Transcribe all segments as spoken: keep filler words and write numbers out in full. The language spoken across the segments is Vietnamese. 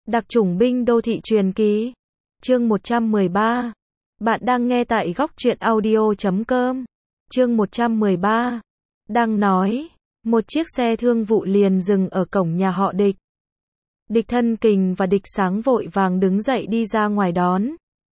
Đặc chủng binh đô thị truyền kỳ. Chương một trăm mười ba. Bạn đang nghe tại góc truyện audio chấm com. Chương một trăm mười ba. Đang nói, một chiếc xe thương vụ liền dừng ở cổng nhà họ Địch. Địch Thân Kình và Địch Sáng vội vàng đứng dậy đi ra ngoài đón.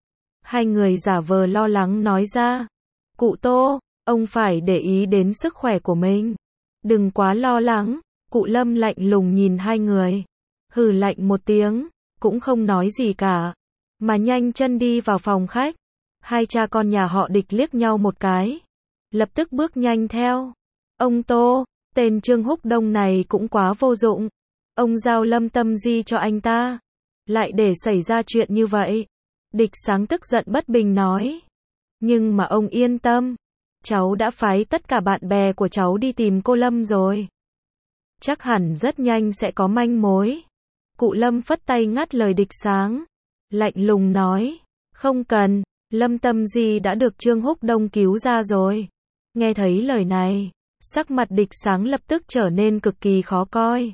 Hai người giả vờ lo lắng nói ra, cụ Tô, ông phải để ý đến sức khỏe của mình. Đừng quá lo lắng. Cụ Lâm lạnh lùng nhìn hai người, hừ lạnh một tiếng, cũng không nói gì cả, mà nhanh chân đi vào phòng khách. Hai cha con nhà họ Địch liếc nhau một cái, lập tức bước nhanh theo. Ông Tô, tên Trương Húc Đông này cũng quá vô dụng. Ông giao Lâm Tâm Di cho anh ta, lại để xảy ra chuyện như vậy. Địch Sáng tức giận bất bình nói. Nhưng mà ông yên tâm, cháu đã phái tất cả bạn bè của cháu đi tìm cô Lâm rồi. Chắc hẳn rất nhanh sẽ có manh mối. Cụ Lâm phất tay ngắt lời Địch Sáng, lạnh lùng nói, không cần, Lâm Tâm Di đã được Trương Húc Đông cứu ra rồi. Nghe thấy lời này, sắc mặt Địch Sáng lập tức trở nên cực kỳ khó coi.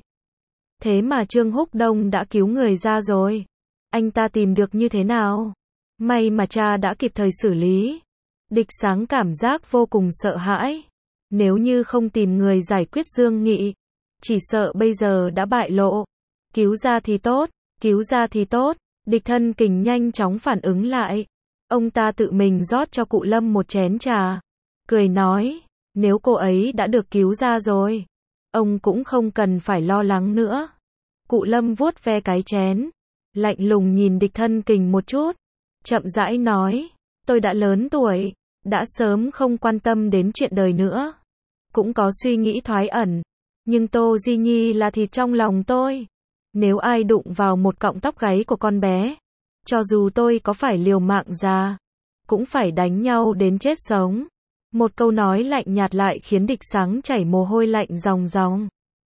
Thế mà Trương Húc Đông đã cứu người ra rồi, anh ta tìm được như thế nào? May mà cha đã kịp thời xử lý. Địch Sáng cảm giác vô cùng sợ hãi. Nếu như không tìm người giải quyết Dương Nghị, chỉ sợ bây giờ đã bại lộ. Cứu ra thì tốt, cứu ra thì tốt. Địch Thân Kình nhanh chóng phản ứng lại. Ông ta tự mình rót cho cụ Lâm một chén trà, cười nói, nếu cô ấy đã được cứu ra rồi, ông cũng không cần phải lo lắng nữa. Cụ Lâm vuốt ve cái chén, lạnh lùng nhìn Địch Thân Kình một chút, chậm rãi nói, tôi đã lớn tuổi, đã sớm không quan tâm đến chuyện đời nữa, cũng có suy nghĩ thoái ẩn, nhưng Tô Di Nhi là thịt trong lòng tôi. Nếu ai đụng vào một cọng tóc gáy của con bé, cho dù tôi có phải liều mạng ra, cũng phải đánh nhau đến chết sống. Một câu nói lạnh nhạt lại khiến Địch Sáng chảy mồ hôi lạnh ròng ròng.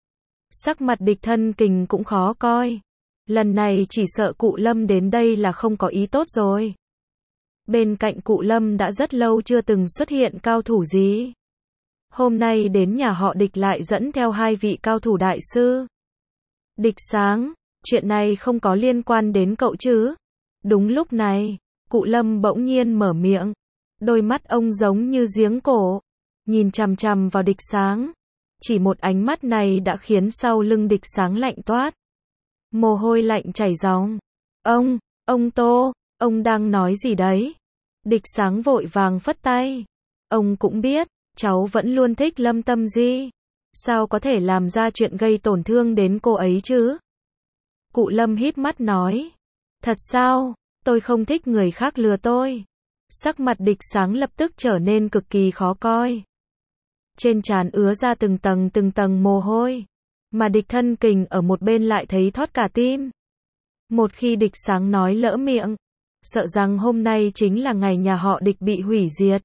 Sắc mặt Địch Thân Kình cũng khó coi. Lần này chỉ sợ cụ Lâm đến đây là không có ý tốt rồi. Bên cạnh cụ Lâm đã rất lâu chưa từng xuất hiện cao thủ gì. Hôm nay đến nhà họ Địch lại dẫn theo hai vị cao thủ đại sư. Địch Sáng, chuyện này không có liên quan đến cậu chứ? Đúng lúc này, cụ Lâm bỗng nhiên mở miệng. Đôi mắt ông giống như giếng cổ, nhìn chằm chằm vào Địch Sáng. Chỉ một ánh mắt này đã khiến sau lưng Địch Sáng lạnh toát. Mồ hôi lạnh chảy ròng. Ông, ông Tô, ông đang nói gì đấy? Địch Sáng vội vàng phất tay. Ông cũng biết, cháu vẫn luôn thích Lâm Tâm Di. Sao có thể làm ra chuyện gây tổn thương đến cô ấy chứ? Cụ Lâm híp mắt nói. Thật sao? Tôi không thích người khác lừa tôi. Sắc mặt Địch Sáng lập tức trở nên cực kỳ khó coi. Trên trán ứa ra từng tầng từng tầng mồ hôi. Mà Địch Thân Kình ở một bên lại thấy thót cả tim. Một khi Địch Sáng nói lỡ miệng, sợ rằng hôm nay chính là ngày nhà họ Địch bị hủy diệt.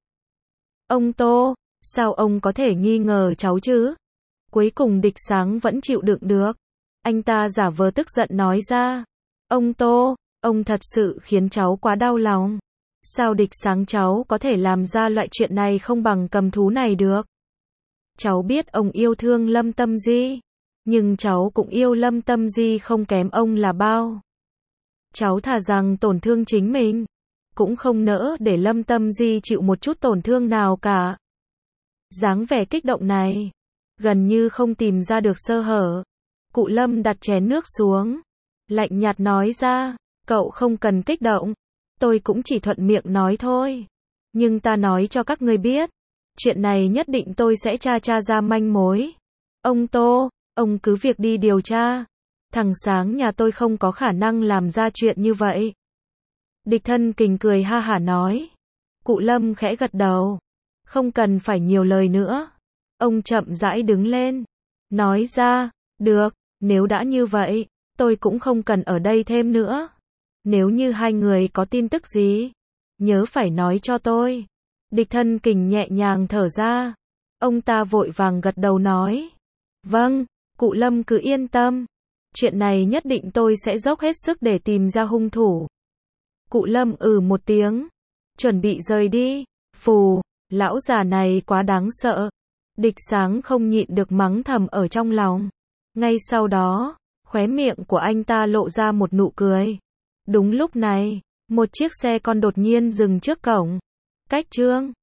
Ông Tô, sao ông có thể nghi ngờ cháu chứ? Cuối cùng Địch Sáng vẫn chịu đựng được. Anh ta giả vờ tức giận nói ra. Ông Tô, ông thật sự khiến cháu quá đau lòng. Sao Địch Sáng cháu có thể làm ra loại chuyện này không bằng cầm thú này được? Cháu biết ông yêu thương Lâm Tâm Di, nhưng cháu cũng yêu Lâm Tâm Di không kém ông là bao. Cháu thà rằng tổn thương chính mình, cũng không nỡ để Lâm Tâm Di chịu một chút tổn thương nào cả. Dáng vẻ kích động này, gần như không tìm ra được sơ hở. Cụ Lâm đặt chén nước xuống, lạnh nhạt nói ra, cậu không cần kích động, tôi cũng chỉ thuận miệng nói thôi. Nhưng ta nói cho các ngươi biết, chuyện này nhất định tôi sẽ tra tra ra manh mối. Ông Tô, ông cứ việc đi điều tra. Thằng Sáng nhà tôi không có khả năng làm ra chuyện như vậy. Địch Thân Kình cười ha hả nói. Cụ Lâm khẽ gật đầu. Không cần phải nhiều lời nữa. Ông chậm rãi đứng lên, nói ra, được, nếu đã như vậy, tôi cũng không cần ở đây thêm nữa. Nếu như hai người có tin tức gì, nhớ phải nói cho tôi. Địch Thân Kình nhẹ nhàng thở ra. Ông ta vội vàng gật đầu nói. Vâng, cụ Lâm cứ yên tâm. Chuyện này nhất định tôi sẽ dốc hết sức để tìm ra hung thủ. Cụ Lâm ừ một tiếng, chuẩn bị rời đi. Phù, lão già này quá đáng sợ. Địch Sáng không nhịn được mắng thầm ở trong lòng. Ngay sau đó, Khóe miệng của anh ta lộ ra một nụ cười. Đúng lúc này, một chiếc xe con đột nhiên dừng trước cổng. Cách Trương